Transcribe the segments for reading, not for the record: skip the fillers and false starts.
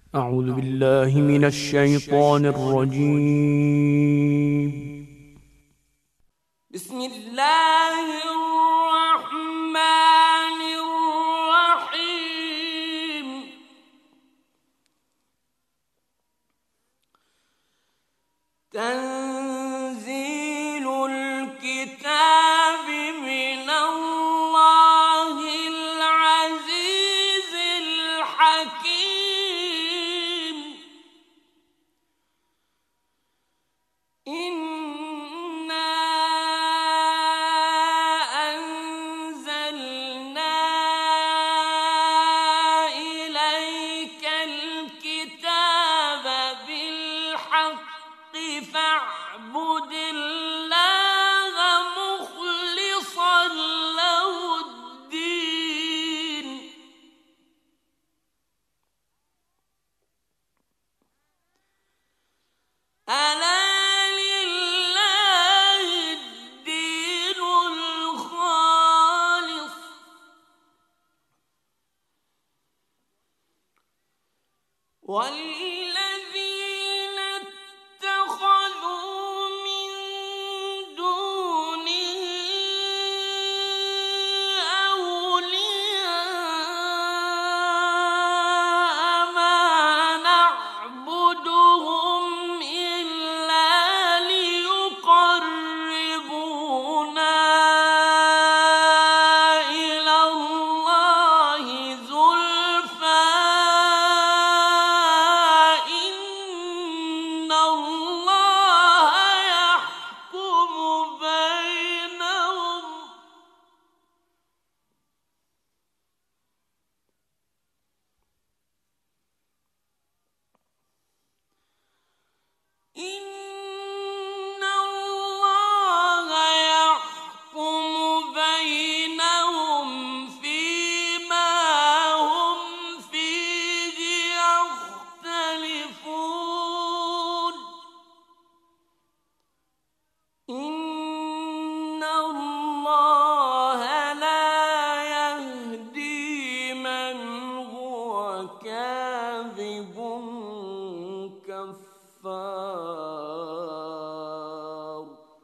أعوذ بالله من الشيطان الرجيم. بسم الله الرحمن الرحيم. تنزيل الكتاب من الله العزيز الحكيم. إنا أنزلنا إليك الكتاب بالحق فاعبد الله مخلصا له الدين. ألا لله الدين الخالص والذين اتخذوا من دونه أولياء ما نعبدهم إلا ليقربونا إلى الله زلفى إن الله يحكم بينهم إن الله يحكم بينهم فيما هم فيه يختلفون. إن الله لا يهدي من هو كاذب كفار.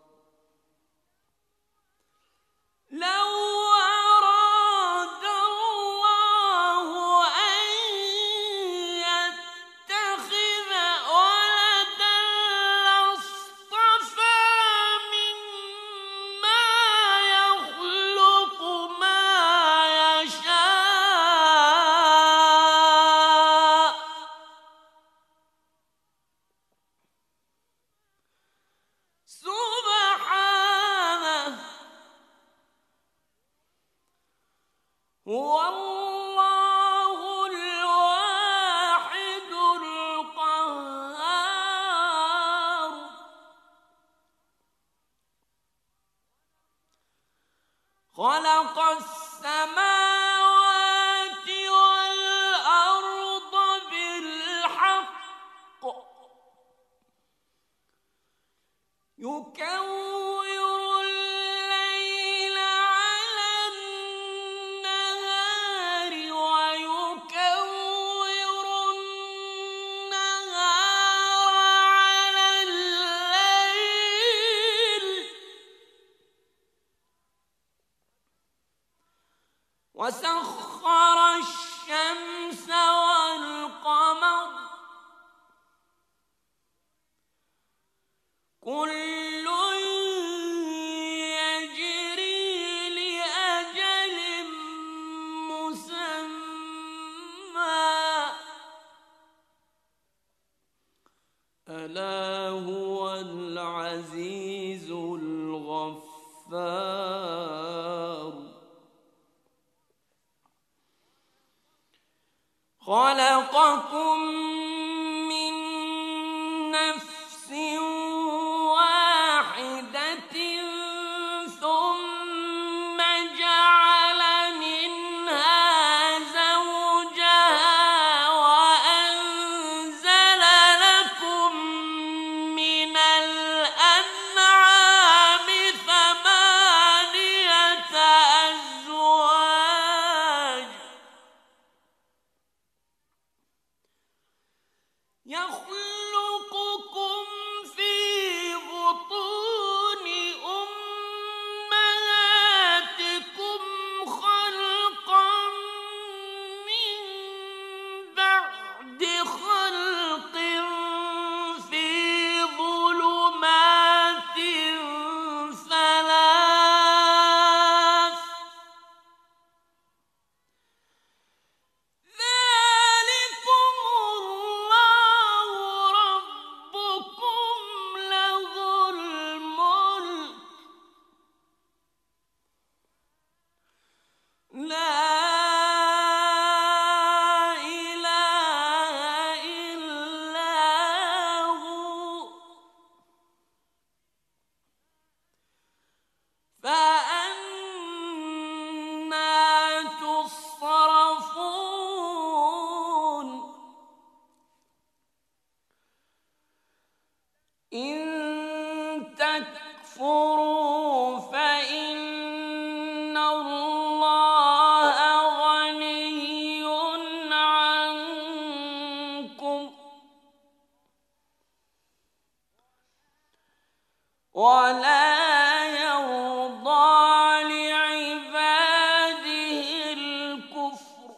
لو أراد الله أن يتخذ ولدا لاصطفى مما يخلق ما يشاء سبحانه. هو الله الواحد القهار. خلق السماوات والأرض بالحق يكور الليل على النهار ويكور النهار على الليل وسخر الشمس والقمر كل يجري لأجل مسمى ألا هو العزيز الغفار. خلقكم من نفس واحدة ثم جعل منها زوجها وأنزل لكم من الأنعام ثمانية أزواج يخلقكم في بطون أمهاتكم خلقا من بعد خلق في ظلمات ثلاث ذلكم الله ربكم له الملك لا إله إلا هو فأنى تصرفون إن تكفروا فإن الله غني عنكم ولا يرضى لعباده الكفر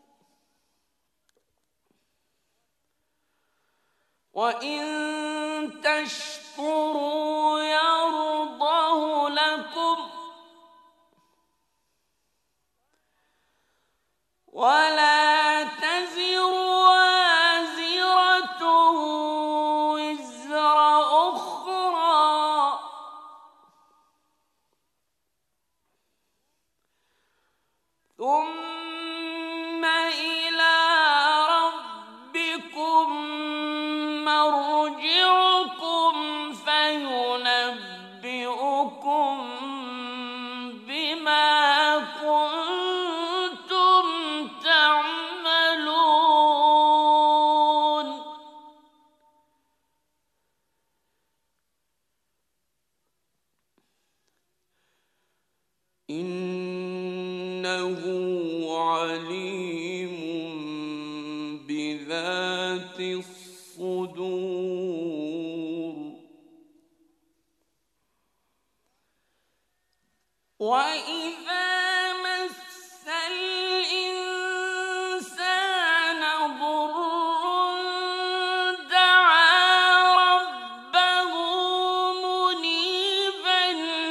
وإن تشكروا يرضه لكم ولا تزر وازرة وزر أخرى ثم إلى ربكم مرجعكم فينبئكم بما كنتم تعملون إنه عليم بذات الصدور وإذا مس الإنسان ضر دعا ربه منيبا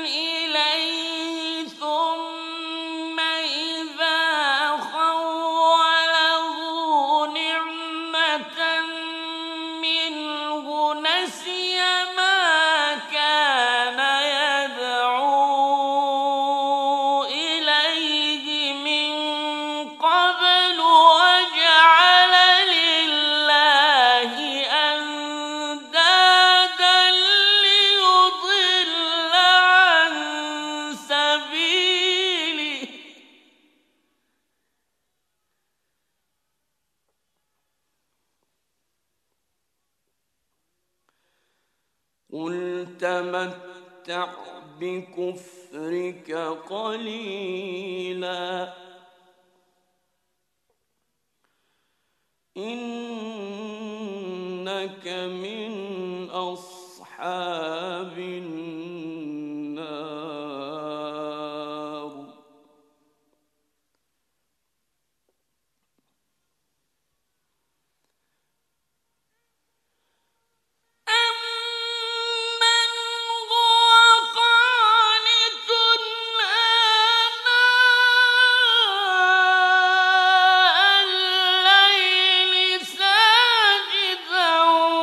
إليه ثم إذا خوله نعمة منه نسي ما كان يدعو إليه من قبل وجعل لله أندادا ليضل عن سبيله قل تمتع بكفرك قليلا إنك من أصحاب النار أَمَّنْ هُوَ قَانِتٌ آنَاءَ اللَّيْلِ سَاجِدًا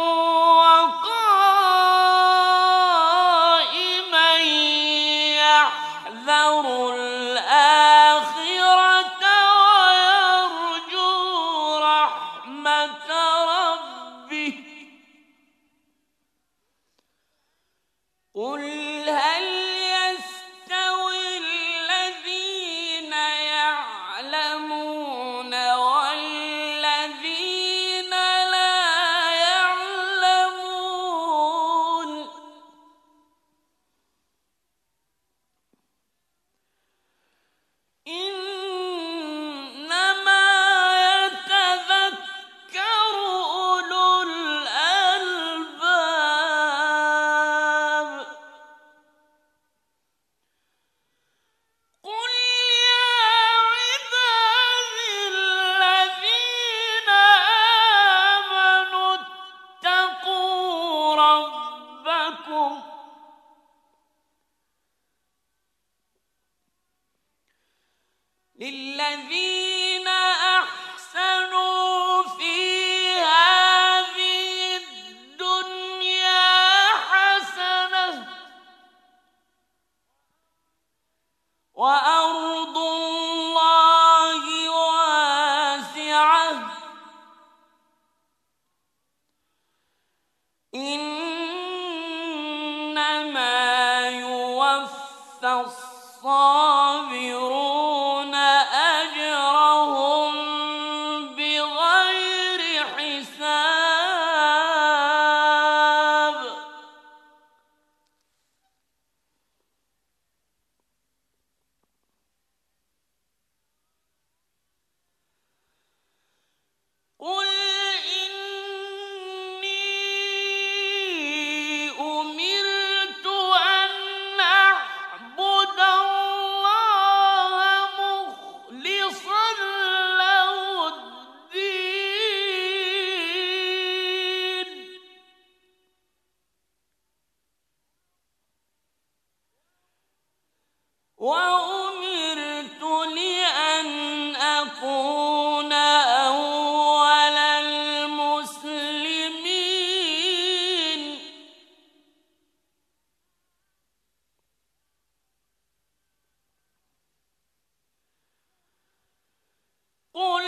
وَقَائِمًا يَحْذَرُ الْآخِرَةَ وَيَرْجُو رَحْمَةَ رَبِّهِ قُلْ هَلْ يَسْتَوِي الَّذِينَ يَعْلَمُونَ وَالَّذِينَ لَا يَعْلَمُونَ إِنَّمَا يَتَذَكَّرُ أُولُو إنما يوفى الصابرون أجرهم بغير حساب. قل إني أمرت أن أعبد الله مخلصا له الدين، وأمرت لأن أكون أول المسلمين. قل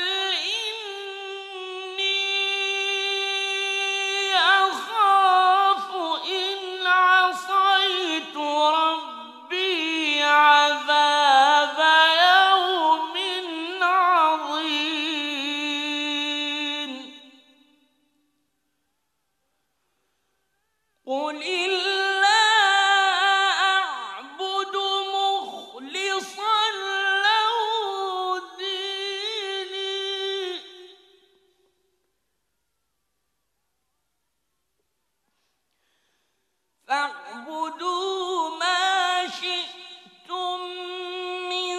إني أخاف إن عصيت ربي عذاب يوم عظيم. قل إلا أعبد مخلصا له ديني، فاعبدوا ما شئتم من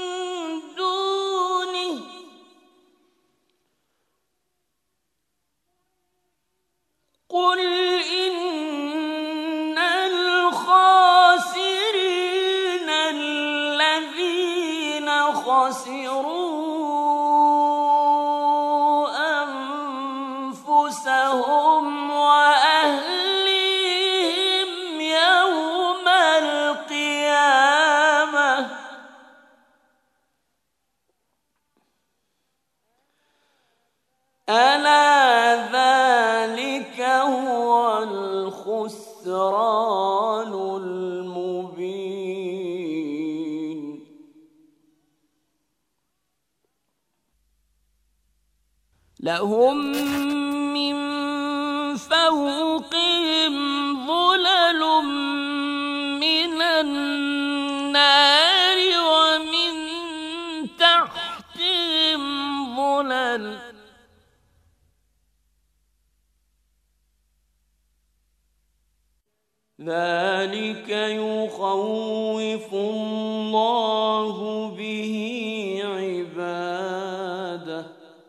دونه. قل إن الخاسرين الذين خسروا أنفسهم وأهليهم يوم القيامة، ألا ذلك هو الخسران المبين. لهم من فوقهم ظلل من النار ومن تحتهم ظلل، ذلك يخوف الله به عباده.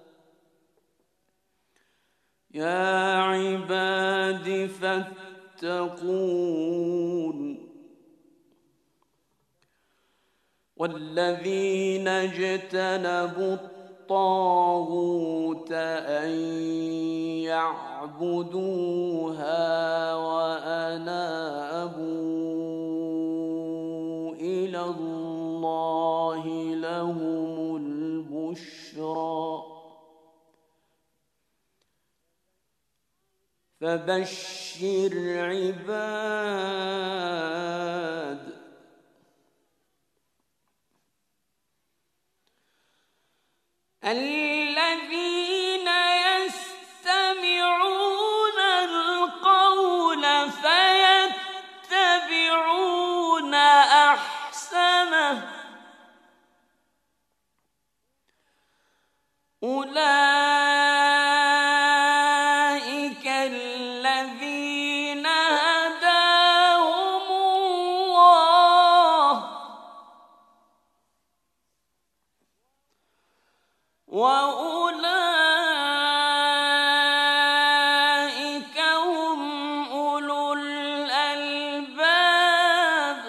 يا عباد فاتقون. والذين اجتنبوا الطاغوت أن يعبدوها وأنابوا إلى الله لهم البشرى، فبشر عباد. الذين يستمعون القول فيتبعون أحسنه، أولئك الذين هداهم الله، وأولئك هم أولو الألباب.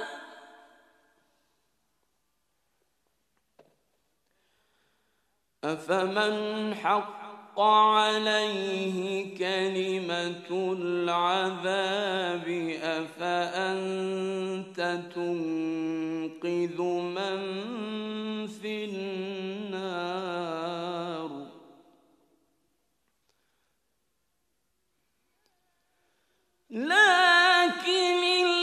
أفمن حق عليه كلمة العذاب أفأنت تنقذ من في النار. لكن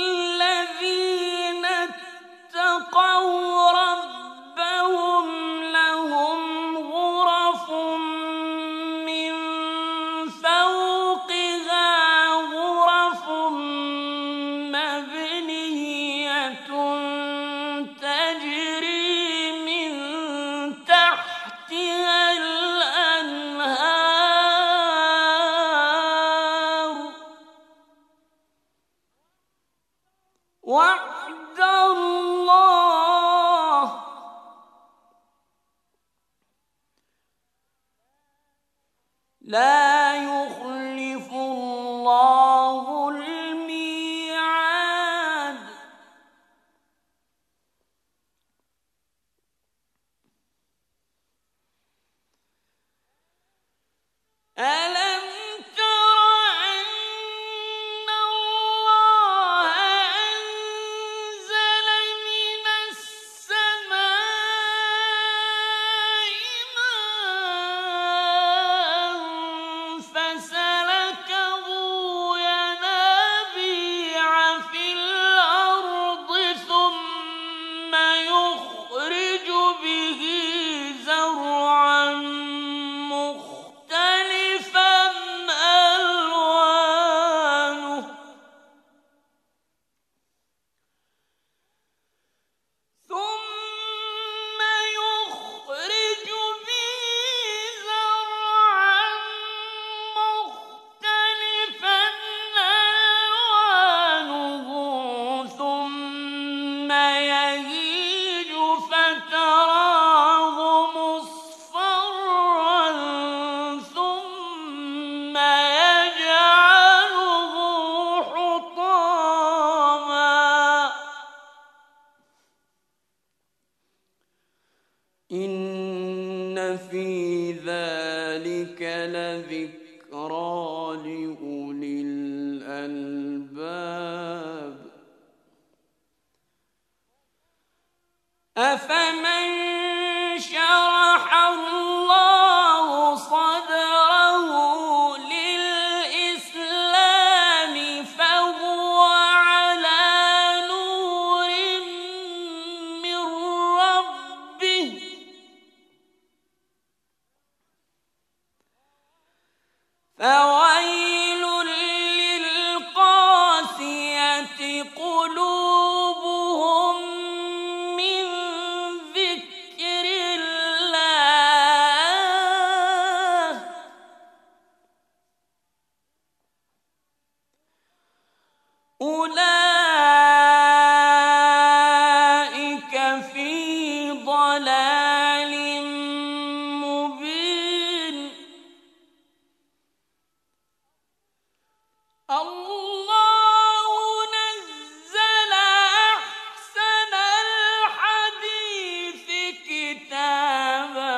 الذين اتقوا ربهم لهم غرف من فوقها غرف مبنية تجري من تحتها الأنهار وعد الله لا يخلف الله الميعاد ألم تر أن الله أنزل من السماء ماء فسلكه ينابيع في الأرض ثم يخرج به زرعا مختلفا ألوانه ثم يخرج به زرعا مختلفا ألوانه ثم يهيج فتراه مصفرا ثم يجعله حطاما إن في ذلك لذكرى لأولي الألباب أفمن شرح الله صدره للإسلام فهو على نور من ربه فويل للقاسية قلوبهم من ذكر الله أولئك في ضلال مبين الله نزل أحسن الحديث كتابا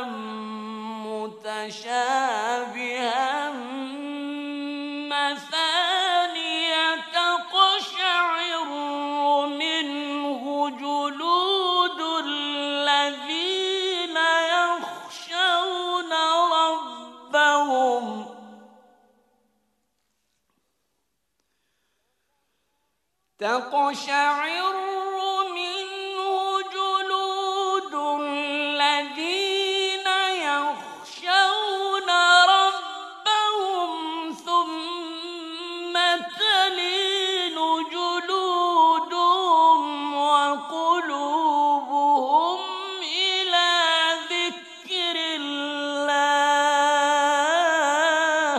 متشابها مثانية تقشعر منه جلود الذين يخشون ربهم تقشعر منه جلود الذين يخشون ربهم ثم تلين جلودهم وقلوبهم إلى ذكر الله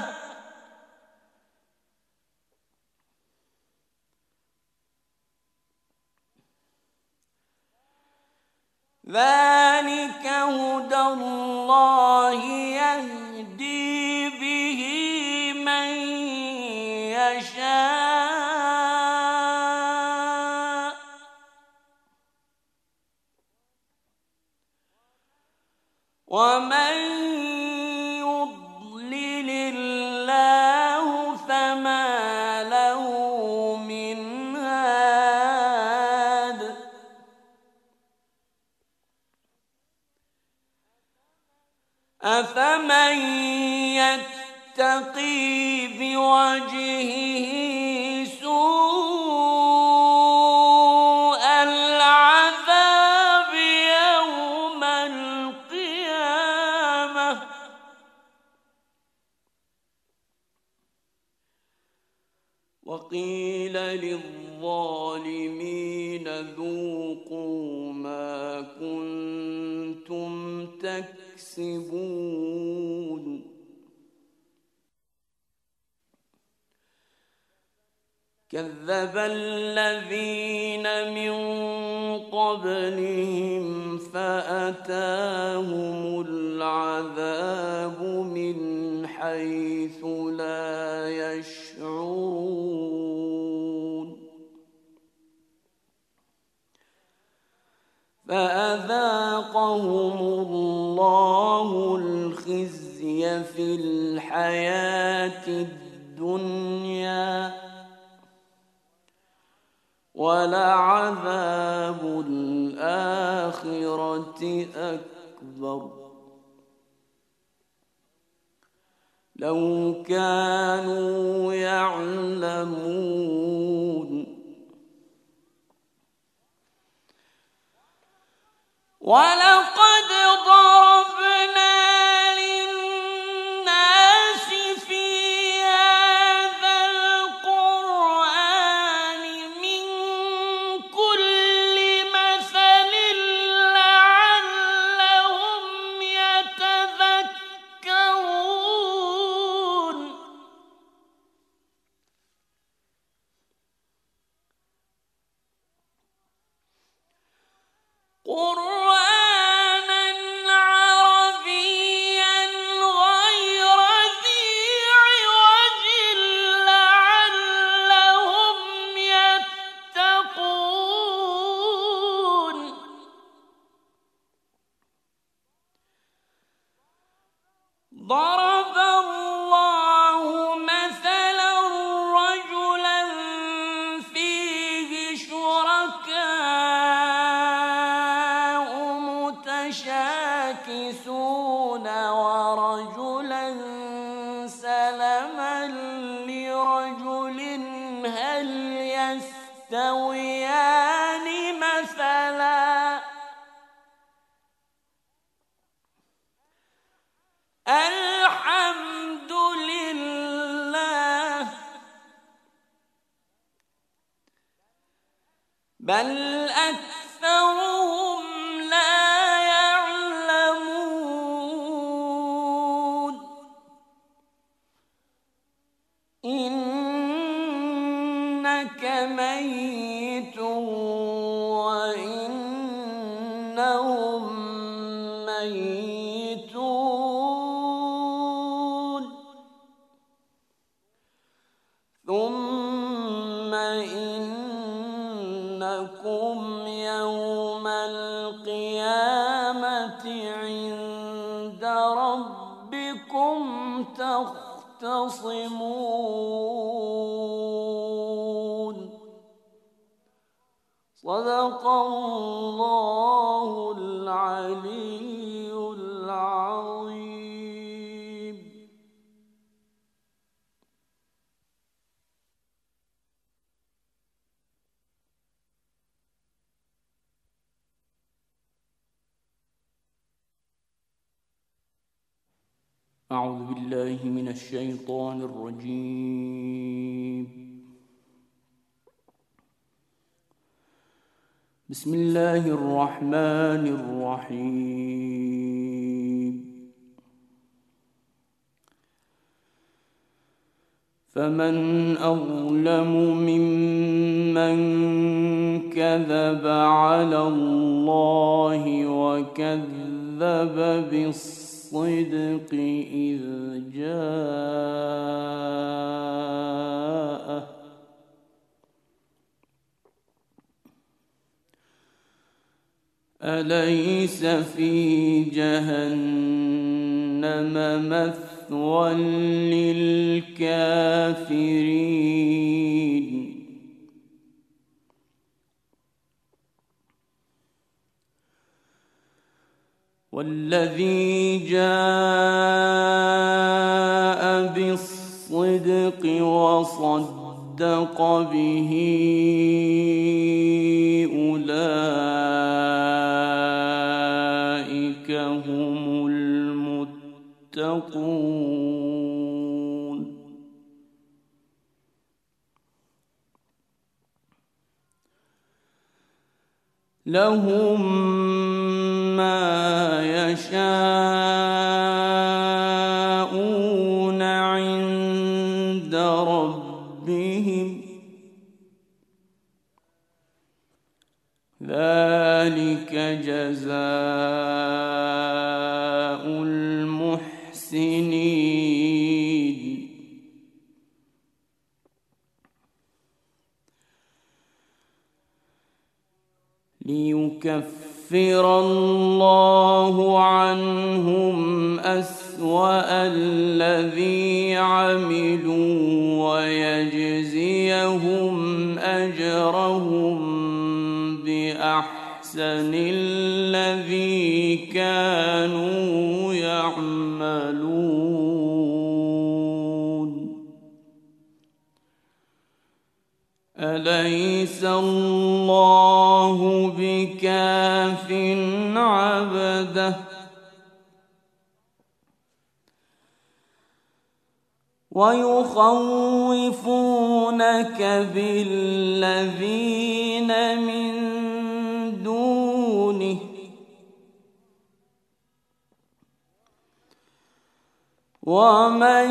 ذلك هدى الله يهدي به من يشاء ومن يضلل الله فما له من هاد أفمن يتقي بوجهه وقيل للظالمين ذوقوا ما كنتم تكسبون كذب الذين من قبلهم فأتاهم العذاب من حيث لا يشعرون فأذاقهم الله الخزي في الحياة الدنيا ولعذاب الآخرة أكبر لو كانوا يعلمون ولقد ضربنا للناس في هذا القرآن من كل مثل لعلهم يتذكرون قرآناً عربياً غير ذي عوج لعلهم يتقون ضرب الله مثلاً رجلاً فيه شركاء متشاكسون ورجلا سلما لرجل هل يستويان مثلا الحمد لله بل أكثرهم لا يعلمون إنك ميت وإنهم ميتون ثم إنكم يوم القيامة عند ربكم تختصمون صدق الله العلي العظيم. أعوذ بالله من الشيطان الرجيم. بسم الله الرحمن الرحيم. فمن أظلم ممن كذب على الله وكذب بالصدق إذ جاءه أليس في جهنم مثوى للكافرين والذي جاء بالصدق وصدق به أولئك هم المتقون. لهم ما يشاءون عند ربهم ذلك جزاء المحسنين ليكفر الله عنهم أسوأ الذي عملوا ويجزيهم أجرهم بأحسن الذي كانوا يعملون أليس الله بكاف عبده ويخوفونك بالذين من دونه ومن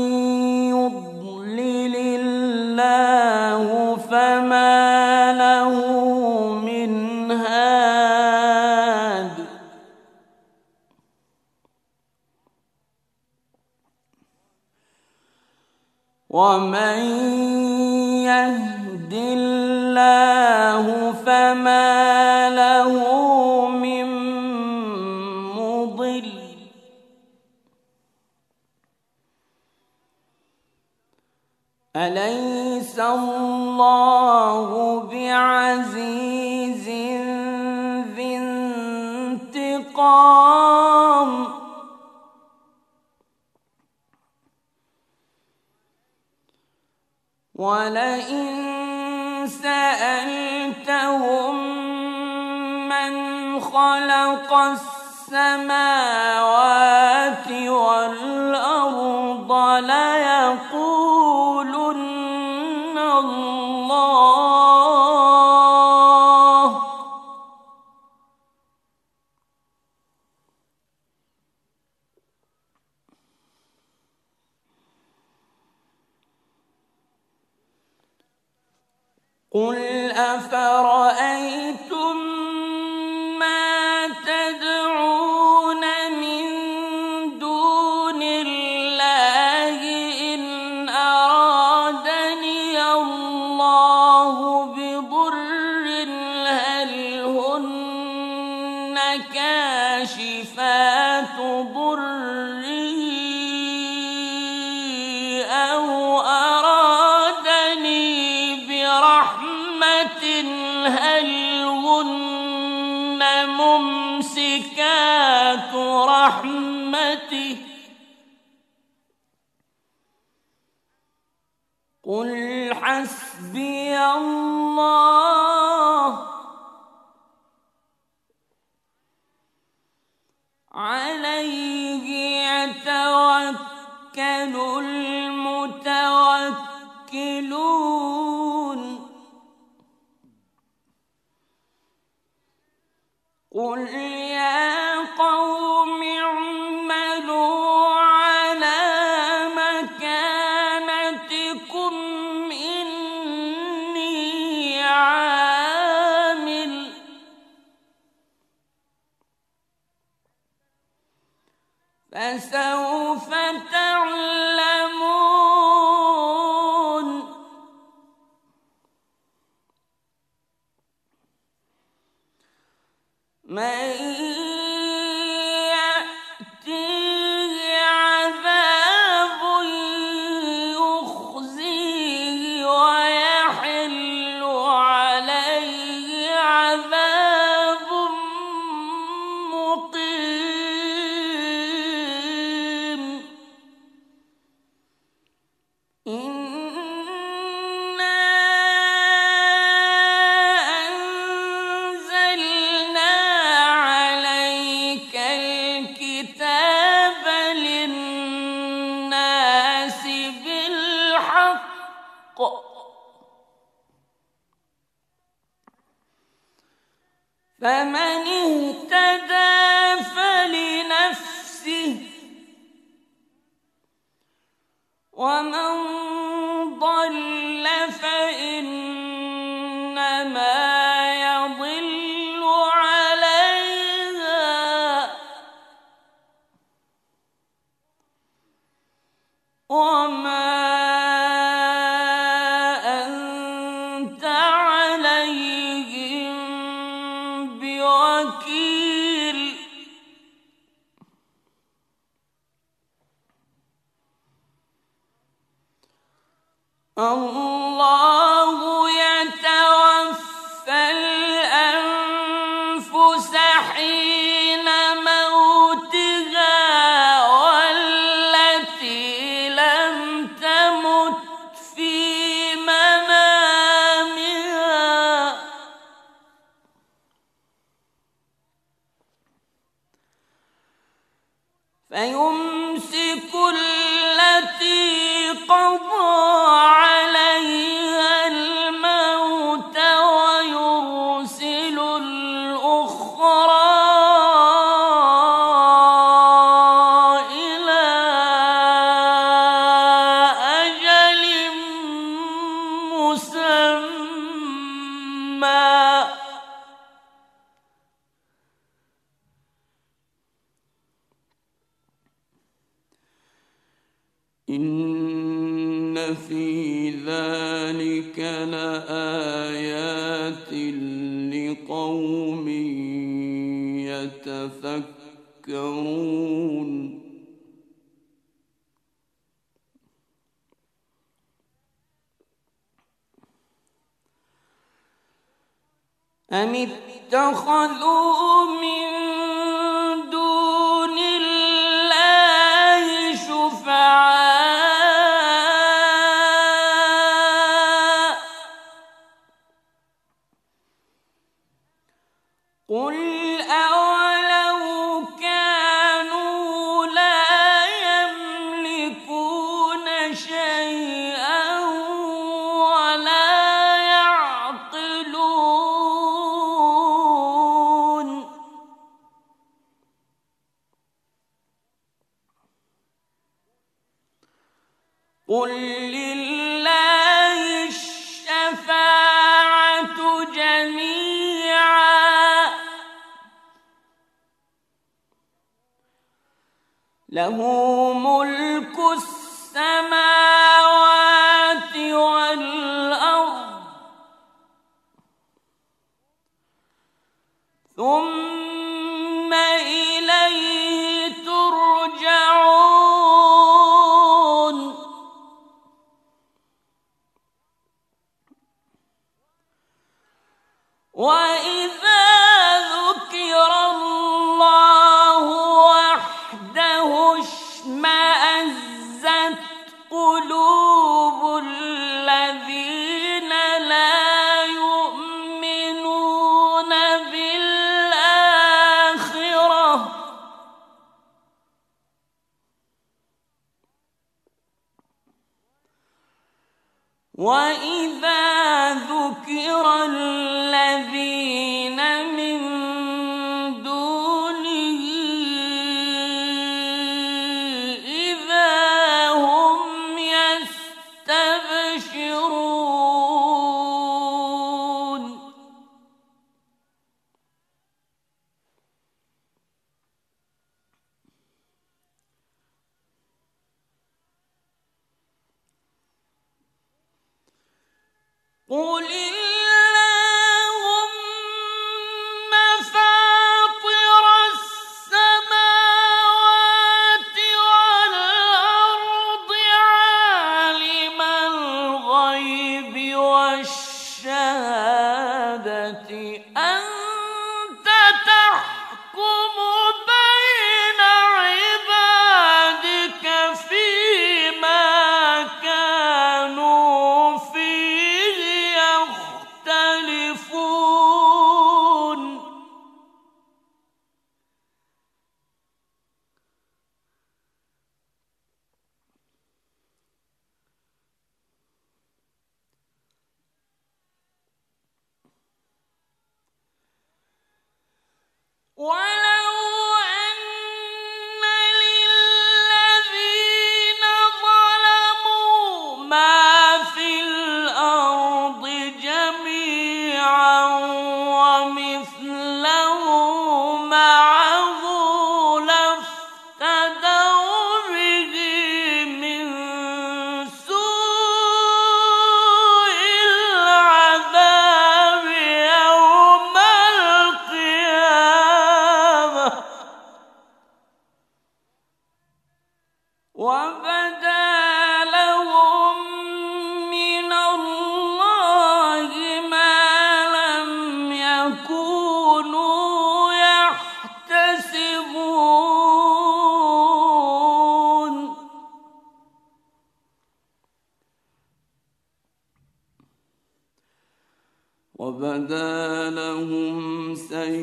يضلل الله فما له من هاد ومن يهد الله فما له من مضل أليس الله بعزيز ذي انتقام ولئن سألتهم من خلق السماوات والأرض ليقولن الله قل أفرأيتم ما تدعون من دون الله إن أرادني الله بضر هل هن كاشفات ضره أو أرادني برحمة هل هن ممسكات رحمته قل حسبي الله عليه يتوكل المتوكلون قل يا قوم اعملوا على مكانتكم إني عامل فسوف تعلمون من يأتيه عذاب يخزيه ويحل عليه عذاب مقيم فمن اهتدى فلنفسه ومن ضل فإنما يضل عليها وما أنت عليهم بوكيل الله يتوفى الأنفس حين موتها والتي لم تمت في منامها فيمسك التي قضى عليها الموت ويرسل الأخرى إلى أجل مسمى إن في ذلك لآيات لقوم يتفكرون أم اتخذوا من دون الله شفعاء قل أولو كانوا لا يملكون شيئا ولا يعقلون قل لله الشفاعة جميعا له ملك السماوات والأرض ثم إليه ترجعون وإذا ذكر الله وحده اشمأزت قلوب الذين لا يؤمنون بالآخرة وإذا ذكر الذين من دونه إذا هم يستبشرون قل اللهم فاطر السماوات والأرض عالم الغيب والشهادة أنت تحكم بين عبادك فيما كانوا فيه يختلفون وبدا لهم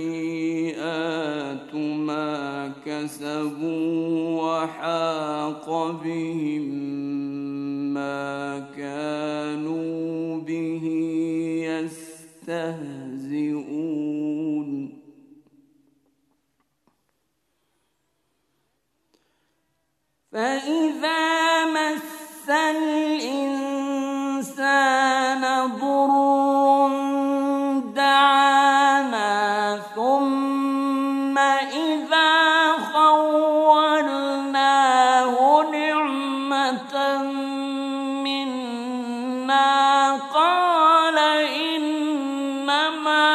سيئات ما كسبوا وحاق بهم ما كانوا به يستهزئون فإذا مس الإنسان ضر دعانا ثم إذا خولناه نعمة منا قال إنما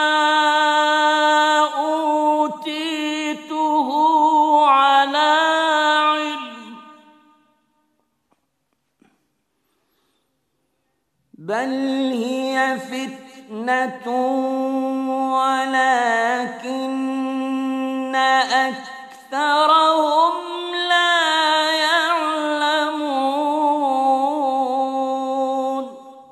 أوتيته على علم بل هي فتنة ولكن أكثرهم لا يعلمون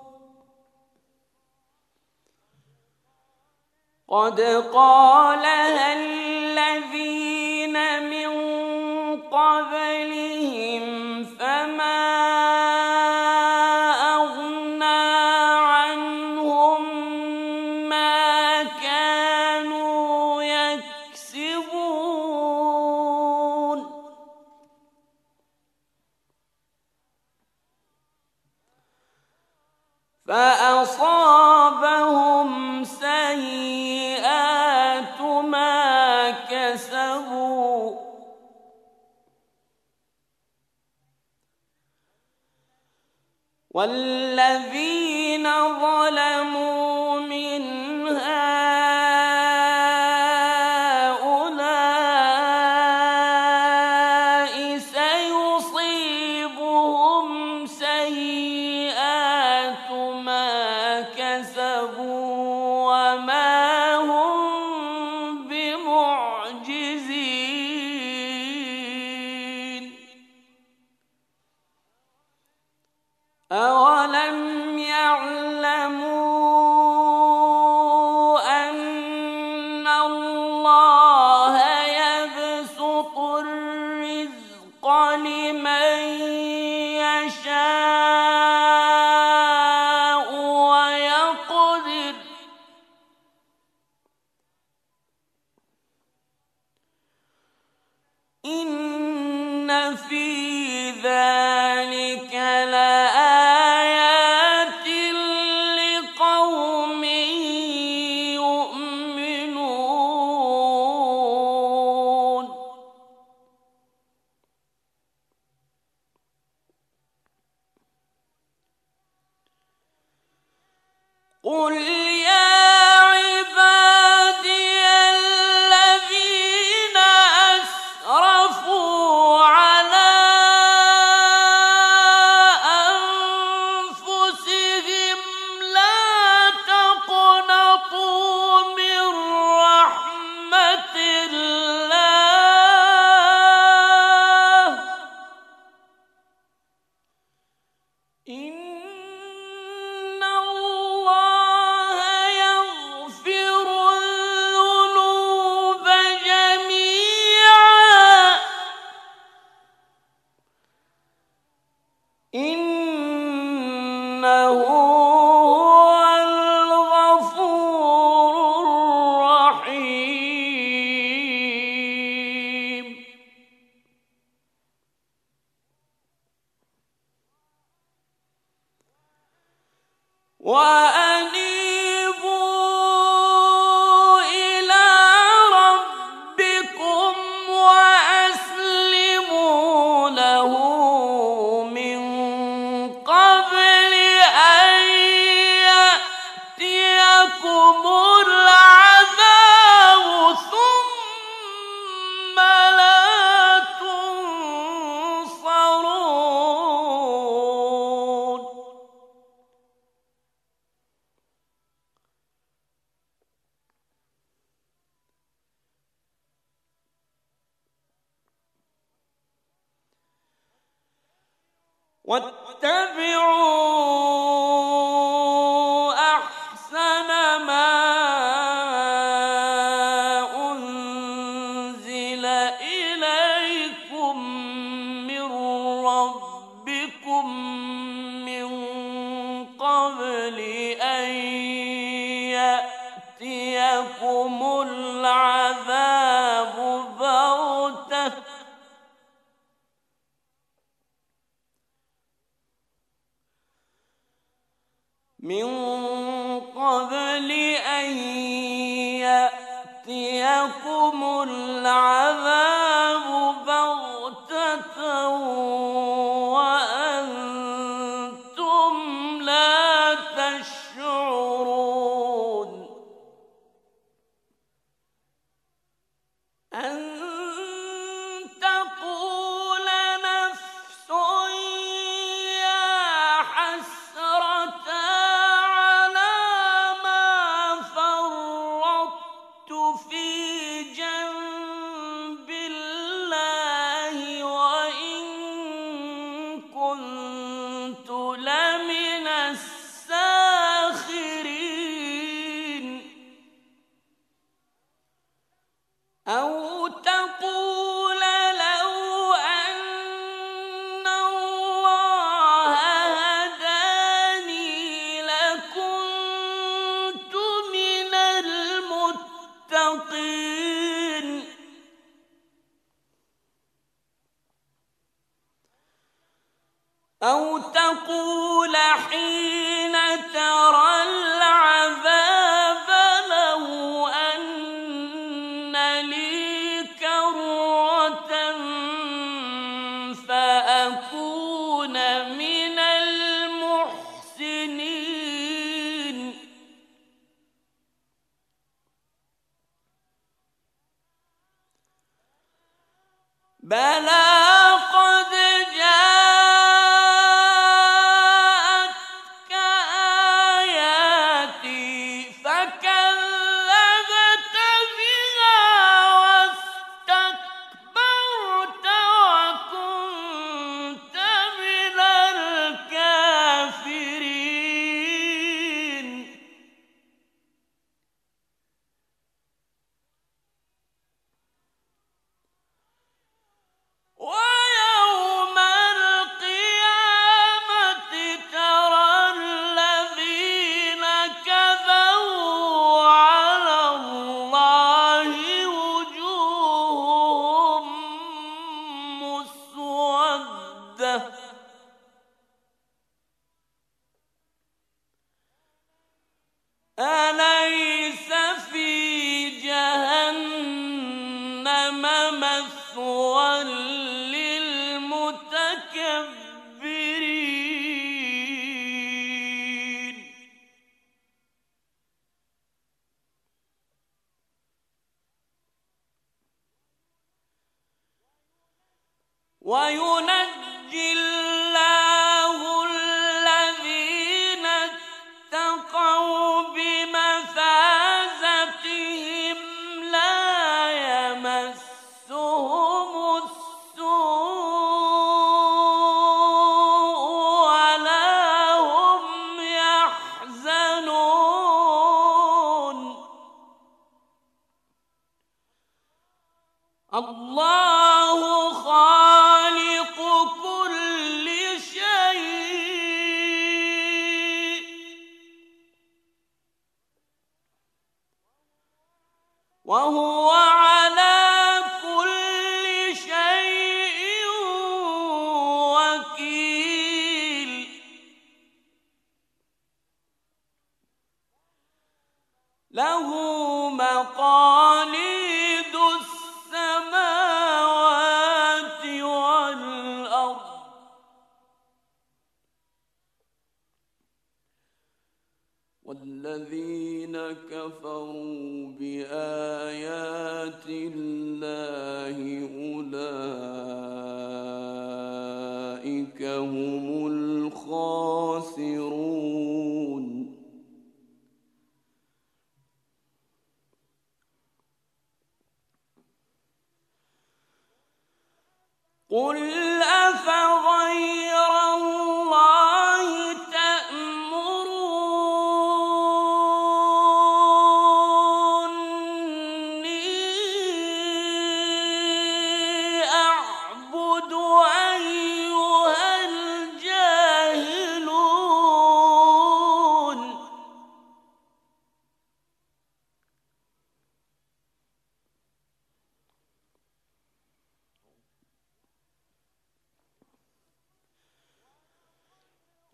قد قالها الذين من قبلهم فما فأصابهم سيئات ما كسبوا والذين ظلموا من هؤلاء سيصيبهم سيئات ما كسبوا وما هم بمعجزين أولم يعلموا أن الله يبسط الرزق لمن يشاء ويقدر إن في ذلك لآيات لقوم يؤمنون قل يا عبادي الذين أسرفوا على أنفسهم لا تقنطوا من رحمة الله إن الله يغفر الذنوب جميعا إنه هو الغفور الرحيم وأنيبوا إلى ربكم وأسلموا له من قبل أن يأتيكم العذاب ثم لا تنصرون واتبعوا أحسن قبل أن يأتيكم العذاب بغتة من قبل أن يأتيكم العذاب بغتة وأنتم لا تشعرون أن تقول نفس يا حسرة على ما فرطت في جنب الله وإن كنت لمن الساخرين أو تقول لو أن الله هداني لكنت من المتقين أو تقول حين ترى العذاب لو أن لي كرة فأكون من المحسنين بلى قد جاءتك آياتي فكذبت بها واستكبرت وكنت من الكافرين ويوم القيامة ترى الذين كذبوا على الله وجوههم مسودة أليس في جهنم مثوى للمتكبرين وينجي الله الذين اتقوا بمفازتهم لا يمسهم السوء ولا هم يحزنون الله خالق كل شيء وهو على كل شيء وكيل له مقاليد السماوات والأرض والذين كفروا بآيات الله أولئك هم الخاسرون قل أفغير الله تأمروني أعبد أيها الجاهلون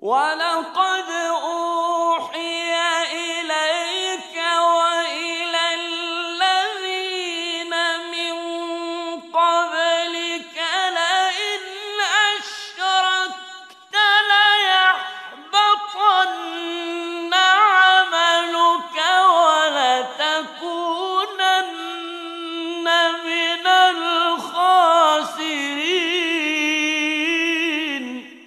ولقد أوحي إليك وإلى الذين من قبلك لئن أشركت ليحبطن عملك ولتكونن من الخاسرين.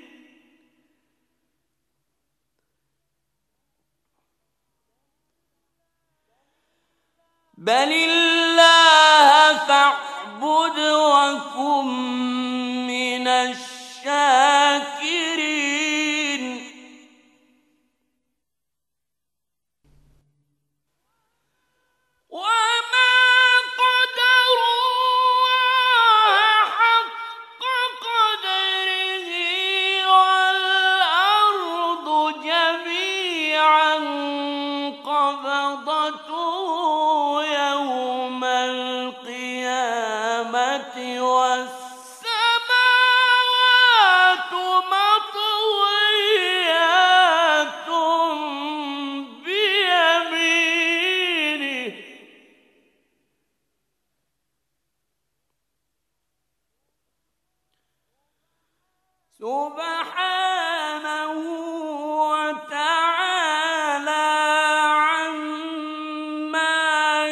بل الله فاعبد وكن من الشاكرين. وما قدروا الله حق قدره والأرض جميعا قبضته يوم القيامة والسماوات مطويات بيمينه سبحانه وتعالى عما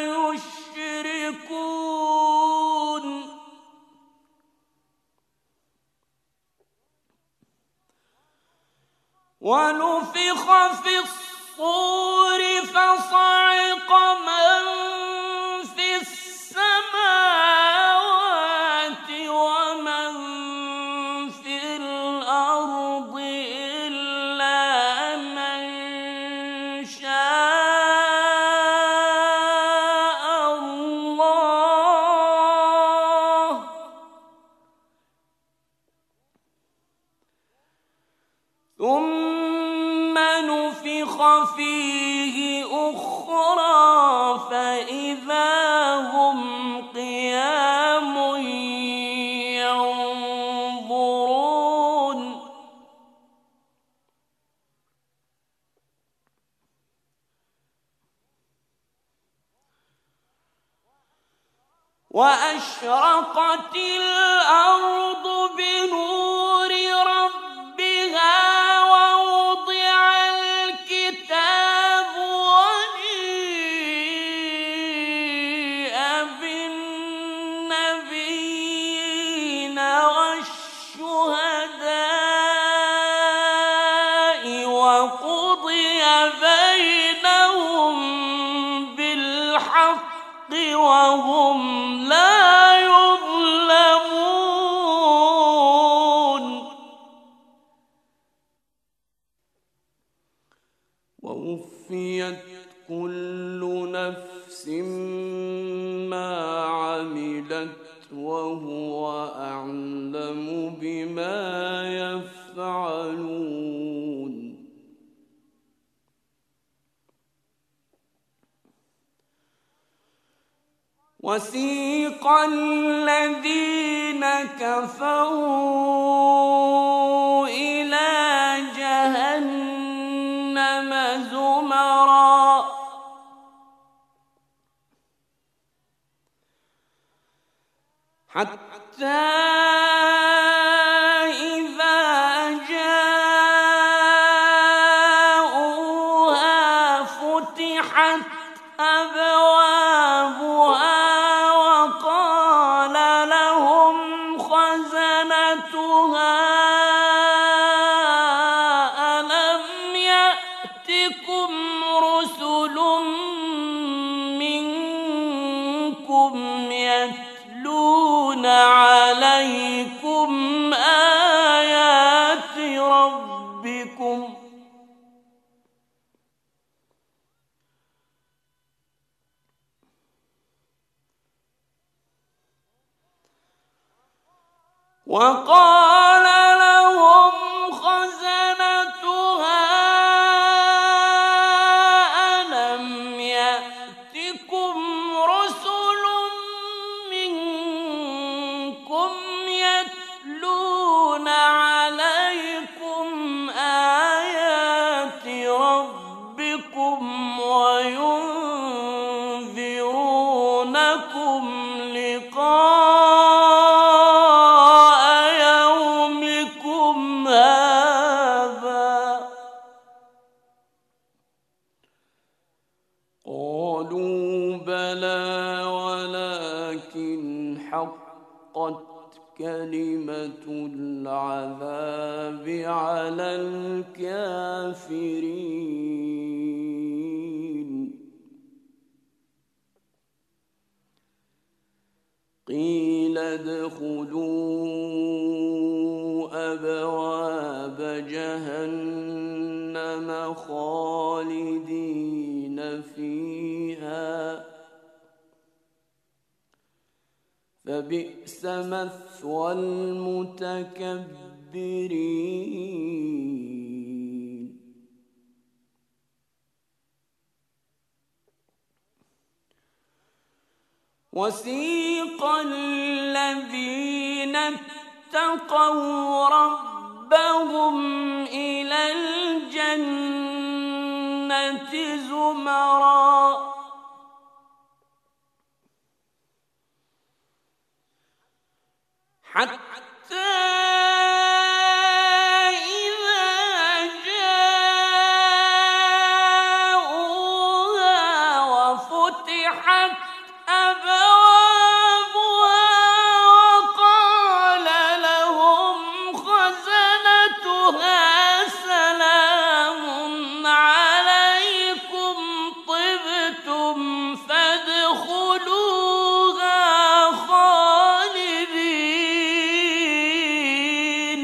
يشركون. ونفخ في الصور فصعق من في السماوات ومن في الأرض إلا من شاء الله. ثم نفخ فيه أخرى فإذا هم قيام ينظرون. وأشرقت الأرض بنور ربها ووضع الكتاب وجيء بالنبيين والشهداء وقضي بينهم بالحق وهم لا يظلمون. ووفيت كل نفس ما عملت وهو أعلم بما يفعلون. وسيق الذين كفروا إلى جهنم زمرا حتى إذا جاءوها فتحت أبوابها وقال لهم خزنتها ألم يأتكم رسل منكم يتلون عليكم آيات ربكم وقال لهم خزنتها ألم يأتكم رسل منكم يتلون عليكم آيات حقت كلمة العذاب على الكافرين قيل ادخلوا أبواب جهنم خالدين فيها فبئس مثوى المتكبرين وسيق الذين اتقوا ربهم إلى الجنة زمرًا حتى إذا جاءوها وفتحت أبوابها وقال لهم خزنتها سلام عليكم طبتم فادخلوها خالدين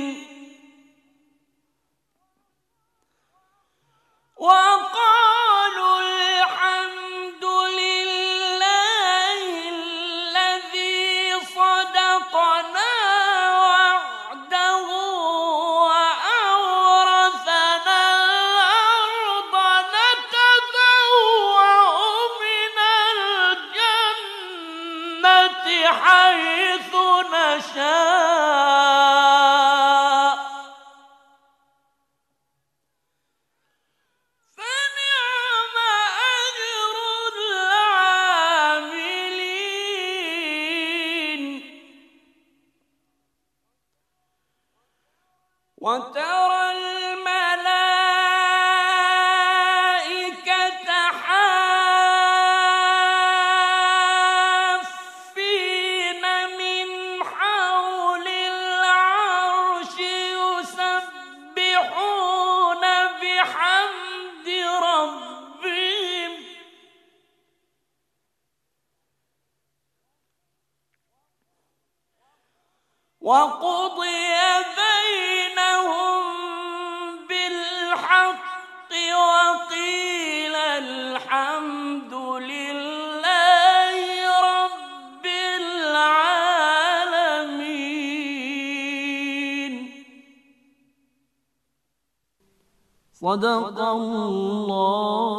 وقالوا الحمد لله الذي صدقنا وعده وأورثنا الأرض نتبوأ من الجنة حيث نشاء فنعم أجر العاملين وترى الملائكة حافين من حول العرش يسبحون بحمد ربهم وقضي بينهم بالحق وقيل الحمد لله رب العالمين صدق الله